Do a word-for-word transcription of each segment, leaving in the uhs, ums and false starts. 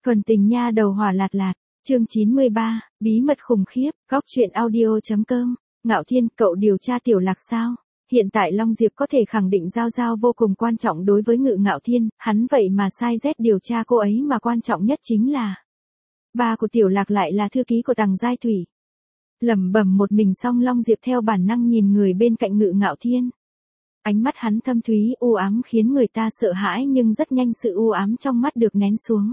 Thuần tình nha đầu hỏa lạt lạt, chương chín mươi ba, bí mật khủng khiếp, góc truyện audio.com, Ngạo Thiên, cậu điều tra Tiểu Lạc sao? Hiện tại Long Diệp có thể khẳng định Giao Giao vô cùng quan trọng đối với Ngự Ngạo Thiên, hắn vậy mà sai Z điều tra cô ấy mà quan trọng nhất chính là ba của Tiểu Lạc lại là thư ký của Tằng Giai Thủy. Lẩm bẩm một mình xong Long Diệp theo bản năng nhìn người bên cạnh Ngự Ngạo Thiên. Ánh mắt hắn thâm thúy u ám khiến người ta sợ hãi nhưng rất nhanh sự u ám trong mắt được nén xuống.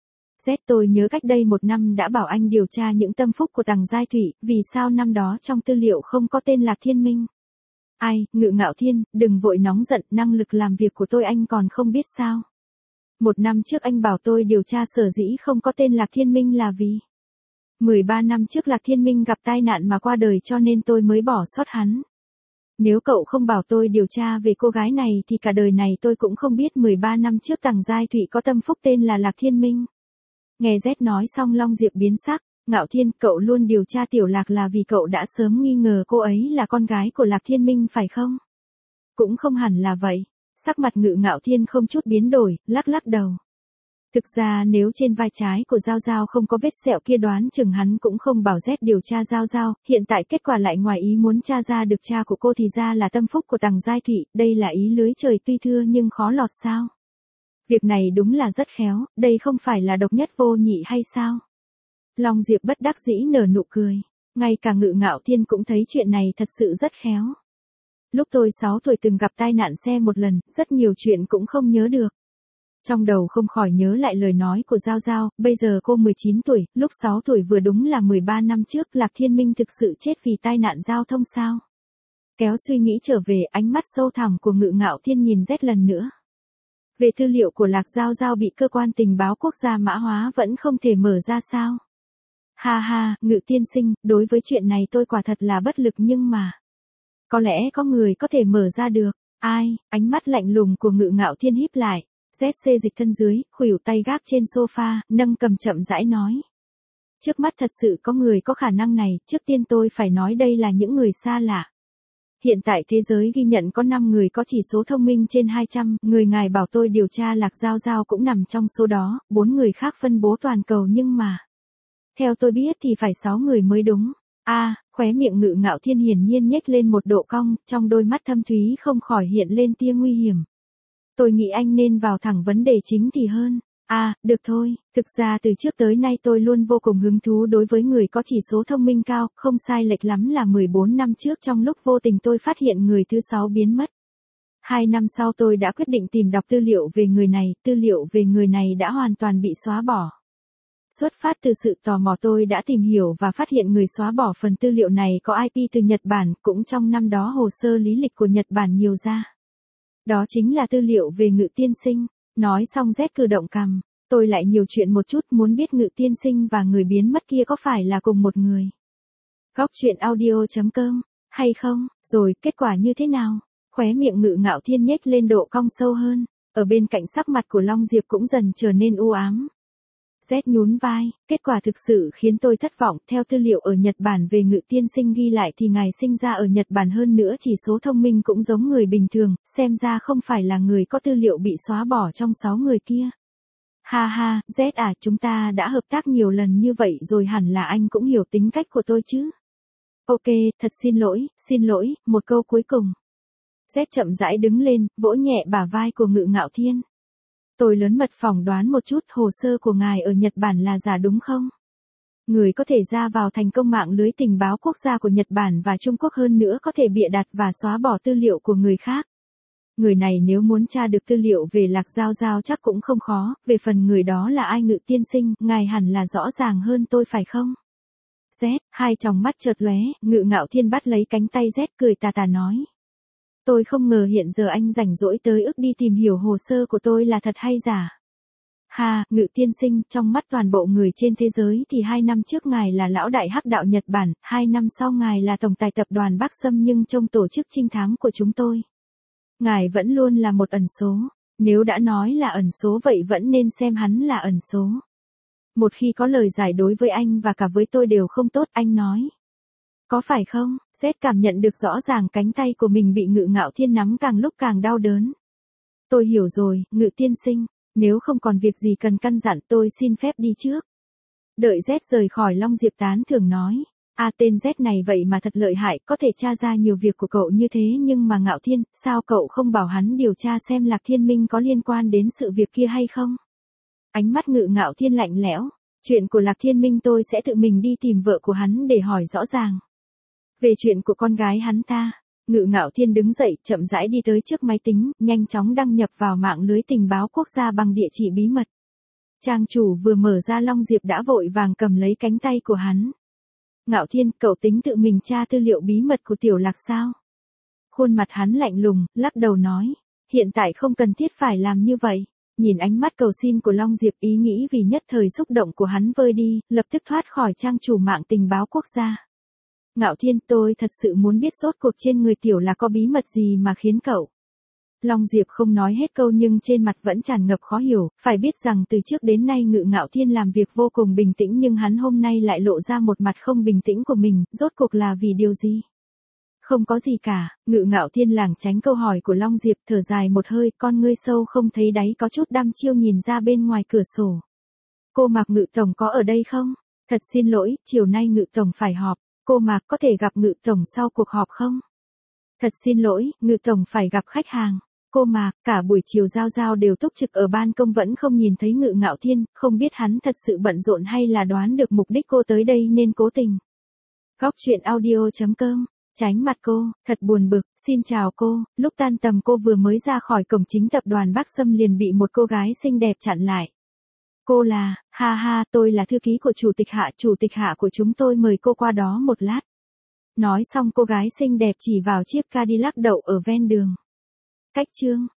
Z, tôi nhớ cách đây một năm đã bảo anh điều tra những tâm phúc của Tằng Giai Thủy, vì sao năm đó trong tư liệu không có tên Lạc Thiên Minh? Ai, Ngự Ngạo Thiên, đừng vội nóng giận, năng lực làm việc của tôi anh còn không biết sao? Một năm trước anh bảo tôi điều tra sở dĩ không có tên Lạc Thiên Minh là vì mười ba năm trước Lạc Thiên Minh gặp tai nạn mà qua đời cho nên tôi mới bỏ sót hắn. Nếu cậu không bảo tôi điều tra về cô gái này thì cả đời này tôi cũng không biết mười ba năm trước Tằng Giai Thủy có tâm phúc tên là Lạc Thiên Minh. Nghe Z nói xong Long Diệp biến sắc, Ngạo Thiên, cậu luôn điều tra Tiểu Lạc là vì cậu đã sớm nghi ngờ cô ấy là con gái của Lạc Thiên Minh phải không? Cũng không hẳn là vậy. Sắc mặt Ngự Ngạo Thiên không chút biến đổi, lắc lắc đầu. Thực ra nếu trên vai trái của Giao Giao không có vết sẹo kia đoán chừng hắn cũng không bảo Z điều tra Giao Giao, hiện tại kết quả lại ngoài ý muốn tra ra được cha của cô thì ra là tâm phúc của Tằng Giai Thủy, đây là ý lưới trời tuy thưa nhưng khó lọt sao? Việc này đúng là rất khéo, đây không phải là độc nhất vô nhị hay sao? Long Diệp bất đắc dĩ nở nụ cười, ngay cả Ngự Ngạo Thiên cũng thấy chuyện này thật sự rất khéo. Lúc tôi sáu tuổi từng gặp tai nạn xe một lần, rất nhiều chuyện cũng không nhớ được. Trong đầu không khỏi nhớ lại lời nói của Giao Giao, bây giờ cô mười chín tuổi, lúc sáu tuổi vừa đúng là mười ba năm trước Lạc Thiên Minh thực sự chết vì tai nạn giao thông sao? Kéo suy nghĩ trở về ánh mắt sâu thẳm của Ngự Ngạo Thiên nhìn Z lần nữa. Về tư liệu của Lạc Giao Giao bị cơ quan tình báo quốc gia mã hóa vẫn không thể mở ra sao? Ha ha, Ngự tiên sinh, đối với chuyện này tôi quả thật là bất lực nhưng mà có lẽ có người có thể mở ra được. Ai? Ánh mắt lạnh lùng của Ngự Ngạo Thiên híp lại. Z xê dịch thân dưới, khuỷu tay gác trên sofa, nâng cầm chậm rãi nói. Trước mắt thật sự có người có khả năng này, trước tiên tôi phải nói đây là những người xa lạ. Hiện tại thế giới ghi nhận có năm người có chỉ số thông minh trên hai trăm, người ngài bảo tôi điều tra Lạc Giao Giao cũng nằm trong số đó, bốn người khác phân bố toàn cầu nhưng mà theo tôi biết thì phải sáu người mới đúng. A, à, khóe miệng Ngự Ngạo Thiên hiển nhiên nhếch lên một độ cong, trong đôi mắt thâm thúy không khỏi hiện lên tia nguy hiểm. Tôi nghĩ anh nên vào thẳng vấn đề chính thì hơn. À, được thôi, thực ra từ trước tới nay tôi luôn vô cùng hứng thú đối với người có chỉ số thông minh cao, không sai lệch lắm là mười bốn năm trước trong lúc vô tình tôi phát hiện người thứ sáu biến mất. Hai năm sau tôi đã quyết định tìm đọc tư liệu về người này, tư liệu về người này đã hoàn toàn bị xóa bỏ. Xuất phát từ sự tò mò tôi đã tìm hiểu và phát hiện người xóa bỏ phần tư liệu này có i pê từ Nhật Bản, cũng trong năm đó hồ sơ lý lịch của Nhật Bản nhiều ra. Đó chính là tư liệu về Ngự tiên sinh. Nói xong Z cử động cằm, tôi lại nhiều chuyện một chút, muốn biết Ngự tiên sinh và người biến mất kia có phải là cùng một người. Góc truyện audio.com, hay không, rồi kết quả như thế nào? Khóe miệng Ngự Ngạo Thiên nhếch lên độ cong sâu hơn, ở bên cạnh sắc mặt của Long Diệp cũng dần trở nên u ám. Z nhún vai, kết quả thực sự khiến tôi thất vọng, theo tư liệu ở Nhật Bản về Ngự tiên sinh ghi lại thì ngài sinh ra ở Nhật Bản, hơn nữa chỉ số thông minh cũng giống người bình thường, xem ra không phải là người có tư liệu bị xóa bỏ trong sáu người kia. Ha ha, Z à, chúng ta đã hợp tác nhiều lần như vậy rồi hẳn là anh cũng hiểu tính cách của tôi chứ. Ok, thật xin lỗi, xin lỗi, một câu cuối cùng. Z chậm rãi đứng lên, vỗ nhẹ bả vai của Ngự Ngạo Thiên. Tôi lớn mật phỏng đoán một chút, hồ sơ của ngài ở Nhật Bản là giả đúng không? Người có thể ra vào thành công mạng lưới tình báo quốc gia của Nhật Bản và Trung Quốc, hơn nữa có thể bịa đặt và xóa bỏ tư liệu của người khác. Người này nếu muốn tra được tư liệu về Lạc Giao Giao chắc cũng không khó, về phần người đó là ai Ngự tiên sinh, ngài hẳn là rõ ràng hơn tôi phải không? Z, hai tròng mắt chợt lóe, Ngự Ngạo Thiên bắt lấy cánh tay Z cười tà tà nói. Tôi không ngờ hiện giờ anh rảnh rỗi tới ức đi tìm hiểu hồ sơ của tôi là thật hay giả. Ha, Ngự tiên sinh, trong mắt toàn bộ người trên thế giới thì hai năm trước ngài là lão đại hắc đạo Nhật Bản, hai năm sau ngài là tổng tài tập đoàn Bắc Sâm, nhưng trong tổ chức trinh thám của chúng tôi, ngài vẫn luôn là một ẩn số. Nếu đã nói là ẩn số vậy vẫn nên xem hắn là ẩn số. Một khi có lời giải đối với anh và cả với tôi đều không tốt, anh nói. Có phải không? Z cảm nhận được rõ ràng cánh tay của mình bị Ngự Ngạo Thiên nắm càng lúc càng đau đớn. Tôi hiểu rồi, Ngự tiên sinh. Nếu không còn việc gì cần căn dặn tôi xin phép đi trước. Đợi Z rời khỏi Long Diệp tán thưởng nói. À tên Z này vậy mà thật lợi hại, có thể tra ra nhiều việc của cậu như thế nhưng mà Ngạo Thiên, sao cậu không bảo hắn điều tra xem Lạc Thiên Minh có liên quan đến sự việc kia hay không? Ánh mắt Ngự Ngạo Thiên lạnh lẽo. Chuyện của Lạc Thiên Minh tôi sẽ tự mình đi tìm vợ của hắn để hỏi rõ ràng. Về chuyện của con gái hắn ta, Ngự Ngạo Thiên đứng dậy, chậm rãi đi tới trước máy tính, nhanh chóng đăng nhập vào mạng lưới tình báo quốc gia bằng địa chỉ bí mật. Trang chủ vừa mở ra Long Diệp đã vội vàng cầm lấy cánh tay của hắn. Ngạo Thiên, cậu tính tự mình tra tư liệu bí mật của Tiểu Lạc sao? Khuôn mặt hắn lạnh lùng, lắc đầu nói. Hiện tại không cần thiết phải làm như vậy. Nhìn ánh mắt cầu xin của Long Diệp, ý nghĩ vì nhất thời xúc động của hắn vơi đi, lập tức thoát khỏi trang chủ mạng tình báo quốc gia. Ngạo Thiên, tôi thật sự muốn biết rốt cuộc trên người Tiểu Lạc có bí mật gì mà khiến cậu. Long Diệp không nói hết câu nhưng trên mặt vẫn tràn ngập khó hiểu, phải biết rằng từ trước đến nay Ngự Ngạo Thiên làm việc vô cùng bình tĩnh nhưng hắn hôm nay lại lộ ra một mặt không bình tĩnh của mình, rốt cuộc là vì điều gì? Không có gì cả, Ngự Ngạo Thiên lảng tránh câu hỏi của Long Diệp, thở dài một hơi, con ngươi sâu không thấy đáy có chút đăm chiêu nhìn ra bên ngoài cửa sổ. Cô Mạc Ngự Tổng có ở đây không? Thật xin lỗi, chiều nay Ngự Tổng phải họp, cô Mạc có thể gặp Ngự Tổng sau cuộc họp không? Thật xin lỗi, Ngự Tổng phải gặp khách hàng. Cô Mạc, cả buổi chiều Giao Giao đều túc trực ở ban công vẫn không nhìn thấy Ngự Ngạo Thiên, không biết hắn thật sự bận rộn hay là đoán được mục đích cô tới đây nên cố tình. Góc truyện audio chấm com, tránh mặt cô, thật buồn bực, xin chào cô, lúc tan tầm cô vừa mới ra khỏi cổng chính tập đoàn Bắc Sâm liền bị một cô gái xinh đẹp chặn lại. Cô là, ha ha, tôi là thư ký của Chủ tịch Hạ, Chủ tịch Hạ của chúng tôi mời cô qua đó một lát. Nói xong cô gái xinh đẹp chỉ vào chiếc Cadillac đậu ở ven đường. Cách chương